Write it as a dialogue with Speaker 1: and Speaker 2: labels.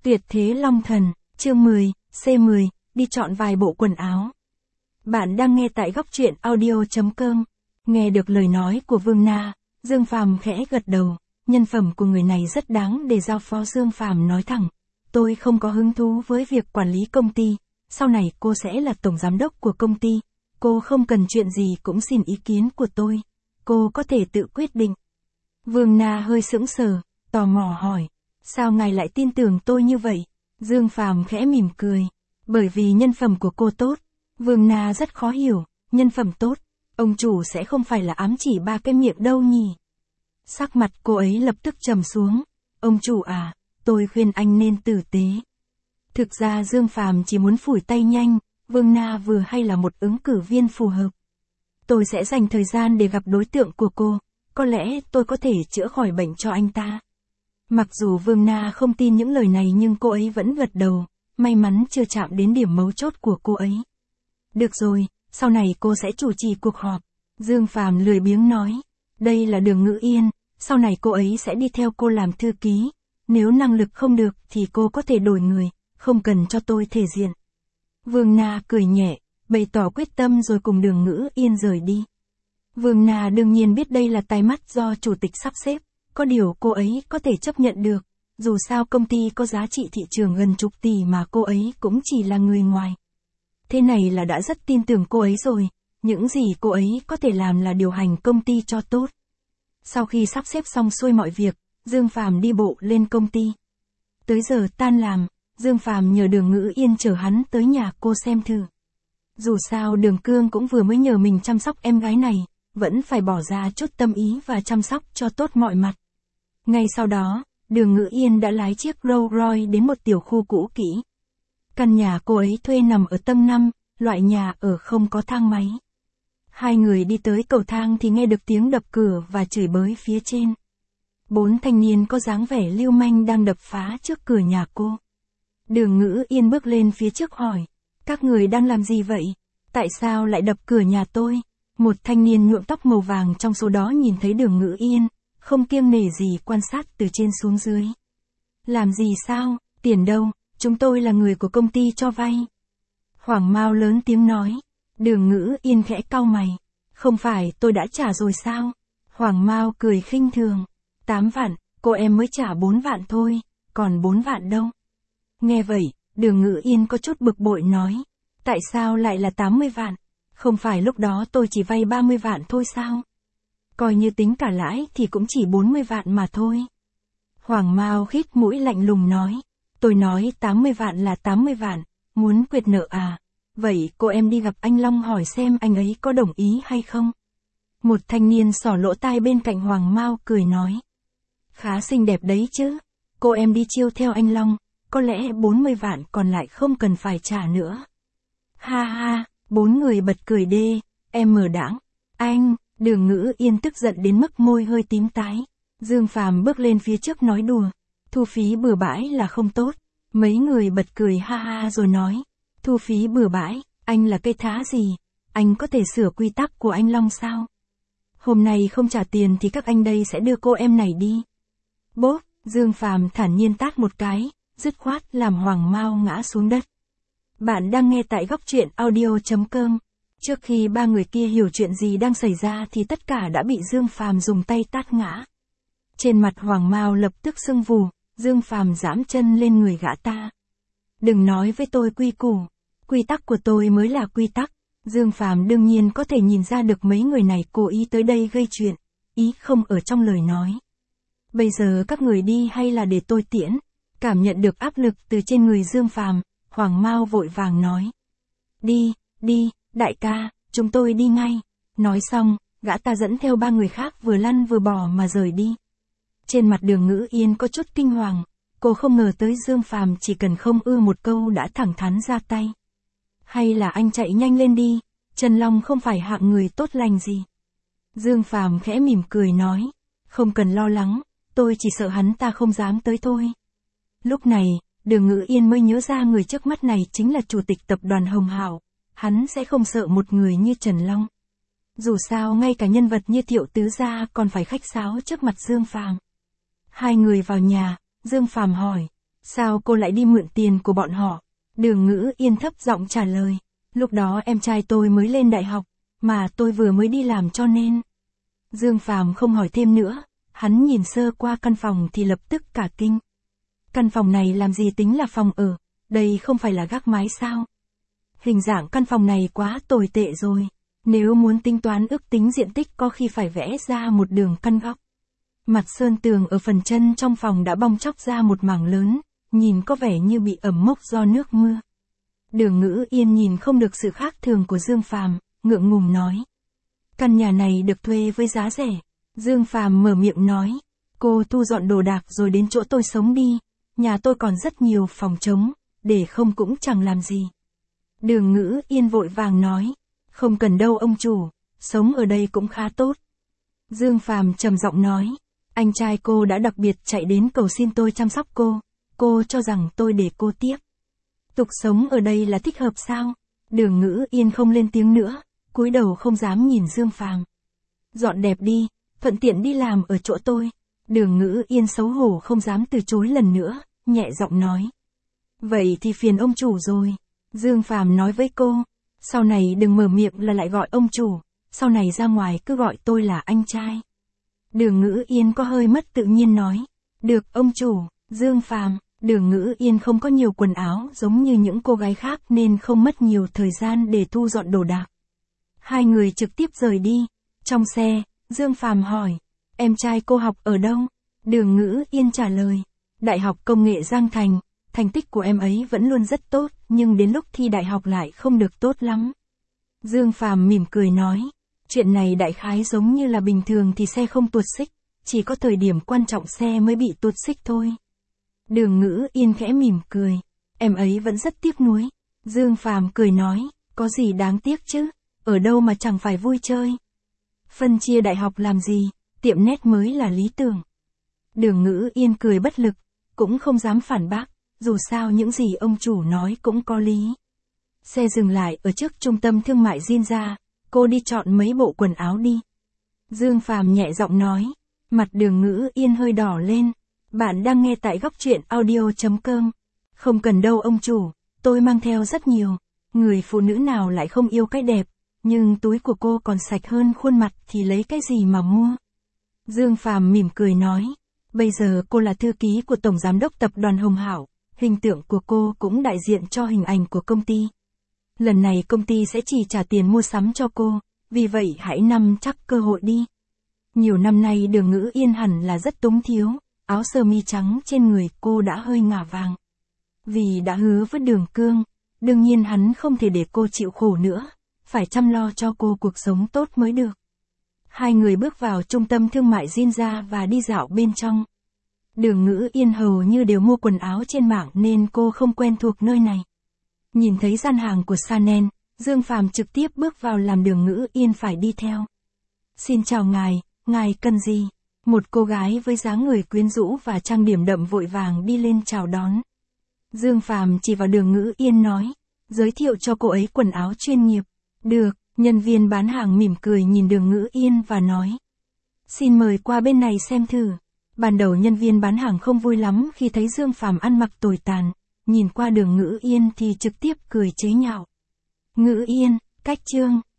Speaker 1: Tuyệt thế Long Thần, chương 10, C10, đi chọn vài bộ quần áo. Bạn đang nghe tại góc truyện audio.com. Nghe được lời nói của Vương Na, Dương Phàm khẽ gật đầu, nhân phẩm của người này rất đáng để giao phó. Dương Phàm nói thẳng, tôi không có hứng thú với việc quản lý công ty, sau này cô sẽ là tổng giám đốc của công ty, cô không cần chuyện gì cũng xin ý kiến của tôi, cô có thể tự quyết định. Vương Na hơi sững sờ, tò mò hỏi, sao ngài lại tin tưởng tôi như vậy? Dương Phàm khẽ mỉm cười, bởi vì nhân phẩm của cô tốt. Vương Na rất khó hiểu, nhân phẩm tốt, ông chủ sẽ không phải là ám chỉ ba cái miệng đâu nhỉ? Sắc mặt cô ấy lập tức trầm xuống, ông chủ à, tôi khuyên anh nên tử tế. Thực ra Dương Phàm chỉ muốn phủi tay nhanh, Vương Na vừa hay là một ứng cử viên phù hợp. Tôi sẽ dành thời gian để gặp đối tượng của cô, có lẽ tôi có thể chữa khỏi bệnh cho anh ta. Mặc dù Vương Na không tin những lời này nhưng cô ấy vẫn gật đầu, may mắn chưa chạm đến điểm mấu chốt của cô ấy. Được rồi, sau này cô sẽ chủ trì cuộc họp. Dương Phàm lười biếng nói, đây là Đường Ngữ Yên, sau này cô ấy sẽ đi theo cô làm thư ký. Nếu năng lực không được thì cô có thể đổi người, không cần cho tôi thể diện. Vương Na cười nhẹ, bày tỏ quyết tâm rồi cùng Đường Ngữ Yên rời đi. Vương Na đương nhiên biết đây là tai mắt do chủ tịch sắp xếp, có điều cô ấy có thể chấp nhận được, dù sao công ty có giá trị thị trường gần chục tỷ mà cô ấy cũng chỉ là người ngoài. Thế này là đã rất tin tưởng cô ấy rồi, những gì cô ấy có thể làm là điều hành công ty cho tốt. Sau khi sắp xếp xong xuôi mọi việc, Dương Phàm đi bộ lên công ty. Tới giờ tan làm, Dương Phàm nhờ Đường Ngữ Yên chở hắn tới nhà cô xem thử. Dù sao Đường Cương cũng vừa mới nhờ mình chăm sóc em gái này, vẫn phải bỏ ra chút tâm ý và chăm sóc cho tốt mọi mặt. Ngay sau đó, Đường Ngữ Yên đã lái chiếc Rolls Royce đến một tiểu khu cũ kỹ. Căn nhà cô ấy thuê nằm ở tầng 5, loại nhà ở không có thang máy. Hai người đi tới cầu thang thì nghe được tiếng đập cửa và chửi bới phía trên. 4 thanh niên có dáng vẻ lưu manh đang đập phá trước cửa nhà cô. Đường Ngữ Yên bước lên phía trước hỏi, các người đang làm gì vậy? Tại sao lại đập cửa nhà tôi? Một thanh niên nhuộm tóc màu vàng trong số đó nhìn thấy Đường Ngữ Yên, không kiêng nể gì quan sát từ trên xuống dưới. Làm gì sao? Tiền đâu? Chúng tôi là người của công ty cho vay. Hoàng Mao lớn tiếng nói. Đường Ngữ Yên khẽ cau mày. Không phải tôi đã trả rồi sao? Hoàng Mao cười khinh thường. 8 vạn, cô em mới trả 4 vạn thôi, còn 4 vạn đâu? Nghe vậy, Đường Ngữ Yên có chút bực bội nói. Tại sao lại là 80 vạn? Không phải lúc đó tôi chỉ vay 30 vạn thôi sao? Coi như tính cả lãi thì cũng chỉ 40 vạn mà thôi. Hoàng Mao khít mũi lạnh lùng nói. Tôi nói 80 vạn là 80 vạn, muốn quyệt nợ à? Vậy cô em đi gặp anh Long hỏi xem anh ấy có đồng ý hay không? Một thanh niên xỏ lỗ tai bên cạnh Hoàng Mao cười nói. Khá xinh đẹp đấy chứ, cô em đi chiêu theo anh Long, có lẽ 40 vạn còn lại không cần phải trả nữa. Ha ha, 4 người bật cười đê, em mờ đãng. Anh, Đường Ngữ Yên tức giận đến mức môi hơi tím tái. Dương Phàm bước lên phía trước nói đùa, thu phí bừa bãi là không tốt. Mấy người bật cười ha ha rồi nói, thu phí bừa bãi, anh là cây thá gì? Anh có thể sửa quy tắc của anh Long sao? Hôm nay không trả tiền thì các anh đây sẽ đưa cô em này đi. Bốp, Dương Phàm thản nhiên tát một cái, dứt khoát làm Hoàng Mao ngã xuống đất. Bạn đang nghe tại góc truyện audio.com. Trước khi ba người kia hiểu chuyện gì đang xảy ra thì tất cả đã bị Dương Phàm dùng tay tát ngã. Trên mặt Hoàng Mao lập tức sưng vù, Dương Phàm giẫm chân lên người gã ta. Đừng nói với tôi quy củ, quy tắc của tôi mới là quy tắc. Dương Phàm đương nhiên có thể nhìn ra được mấy người này cố ý tới đây gây chuyện, ý không ở trong lời nói. Bây giờ các người đi hay là để tôi tiễn? Cảm nhận được áp lực từ trên người Dương Phàm, Hoàng Mao vội vàng nói. Đi, đi, đại ca, chúng tôi đi ngay. Nói xong, gã ta dẫn theo 3 người khác vừa lăn vừa bò mà rời đi. Trên mặt Đường Ngữ Yên có chút kinh hoàng, cô không ngờ tới Dương Phàm chỉ cần không ư một câu đã thẳng thắn ra tay. Hay là anh chạy nhanh lên đi, Trần Long không phải hạng người tốt lành gì. Dương Phàm khẽ mỉm cười nói, không cần lo lắng, tôi chỉ sợ hắn ta không dám tới thôi. Lúc này, Đường Ngữ Yên mới nhớ ra người trước mắt này chính là chủ tịch tập đoàn Hồng Hảo, hắn sẽ không sợ một người như Trần Long. Dù sao ngay cả nhân vật như Thiệu Tứ Gia còn phải khách sáo trước mặt Dương Phàm. Hai người vào nhà, Dương Phàm hỏi, Sao cô lại đi mượn tiền của bọn họ? Đường Ngữ Yên thấp giọng trả lời. Lúc đó em trai tôi mới lên đại học, mà tôi vừa mới đi làm cho nên. Dương Phàm không hỏi thêm nữa, hắn nhìn sơ qua căn phòng thì lập tức cả kinh. Căn phòng này làm gì tính là phòng ở, đây không phải là gác mái sao? Hình dạng căn phòng này quá tồi tệ rồi, nếu muốn tính toán ước tính diện tích có khi phải vẽ ra một đường căn góc. Mặt sơn tường ở phần chân trong phòng đã bong tróc ra một mảng lớn, nhìn có vẻ như bị ẩm mốc do nước mưa. Đường Ngữ Yên nhìn không được sự khác thường của Dương Phàm, ngượng ngùng nói. Căn nhà này được thuê với giá rẻ. Dương Phàm mở miệng nói. Cô thu dọn đồ đạc rồi đến chỗ tôi sống đi. Nhà tôi còn rất nhiều phòng trống, để không cũng chẳng làm gì. Đường Ngữ Yên vội vàng nói. Không cần đâu ông chủ, sống ở đây cũng khá tốt. Dương Phàm trầm giọng nói. Anh trai cô đã đặc biệt chạy đến cầu xin tôi chăm sóc cô cho rằng tôi để cô tiếp tục sống ở đây là thích hợp sao? Đường Ngữ Yên không lên tiếng nữa, cúi đầu không dám nhìn Dương Phàm. Dọn đẹp đi, thuận tiện đi làm ở chỗ tôi. Đường Ngữ Yên xấu hổ không dám từ chối lần nữa, nhẹ giọng nói. Vậy thì phiền ông chủ rồi. Dương Phàm nói với cô, sau này đừng mở miệng là lại gọi ông chủ, sau này ra ngoài cứ gọi tôi là anh trai. Đường Ngữ Yên có hơi mất tự nhiên nói. Được ông chủ. Dương Phàm. Đường Ngữ Yên không có nhiều quần áo giống như những cô gái khác nên không mất nhiều thời gian để thu dọn đồ đạc. Hai người trực tiếp rời đi. Trong xe, Dương Phàm hỏi, em trai cô học ở đâu? Đường Ngữ Yên trả lời, Đại học Công nghệ Giang Thành, thành tích của em ấy vẫn luôn rất tốt, nhưng đến lúc thi đại học lại không được tốt lắm. Dương Phàm mỉm cười nói, chuyện này đại khái giống như là bình thường thì xe không tuột xích, chỉ có thời điểm quan trọng xe mới bị tuột xích thôi. Đường Ngữ Yên khẽ mỉm cười, em ấy vẫn rất tiếc nuối. Dương Phàm cười nói, có gì đáng tiếc chứ, ở đâu mà chẳng phải vui chơi. Phân chia đại học làm gì, tiệm nét mới là lý tưởng. Đường Ngữ Yên cười bất lực, cũng không dám phản bác, dù sao những gì ông chủ nói cũng có lý. Xe dừng lại ở trước trung tâm thương mại Jinja, cô đi chọn mấy bộ quần áo đi. Dương Phàm nhẹ giọng nói, mặt Đường Ngữ Yên hơi đỏ lên. Bạn đang nghe tại góc truyện audio.com. Không cần đâu ông chủ, tôi mang theo rất nhiều. Người phụ nữ nào lại không yêu cái đẹp, nhưng túi của cô còn sạch hơn khuôn mặt thì lấy cái gì mà mua. Dương Phàm mỉm cười nói, bây giờ cô là thư ký của Tổng Giám đốc Tập đoàn Hồng Hảo, hình tượng của cô cũng đại diện cho hình ảnh của công ty. Lần này công ty sẽ chỉ trả tiền mua sắm cho cô, vì vậy hãy nắm chắc cơ hội đi. Nhiều năm nay Đường Ngữ Yên hẳn là rất túng thiếu. Áo sơ mi trắng trên người cô đã hơi ngả vàng. Vì đã hứa với Đường Cương, đương nhiên hắn không thể để cô chịu khổ nữa, phải chăm lo cho cô cuộc sống tốt mới được. Hai người bước vào trung tâm thương mại Jinja và đi dạo bên trong. Đường Ngữ Yên hầu như đều mua quần áo trên mạng nên cô không quen thuộc nơi này. Nhìn thấy gian hàng của Chanel, Dương Phàm trực tiếp bước vào làm Đường Ngữ Yên phải đi theo. Xin chào ngài cần gì? Một cô gái với dáng người quyến rũ và trang điểm đậm vội vàng đi lên chào đón. Dương Phàm chỉ vào Đường Ngữ Yên nói, giới thiệu cho cô ấy quần áo chuyên nghiệp. Được, nhân viên bán hàng mỉm cười nhìn Đường Ngữ Yên và nói. Xin mời qua bên này xem thử. Ban đầu nhân viên bán hàng không vui lắm khi thấy Dương Phàm ăn mặc tồi tàn, nhìn qua Đường Ngữ Yên thì trực tiếp cười chế nhạo. Ngữ Yên, cách chương.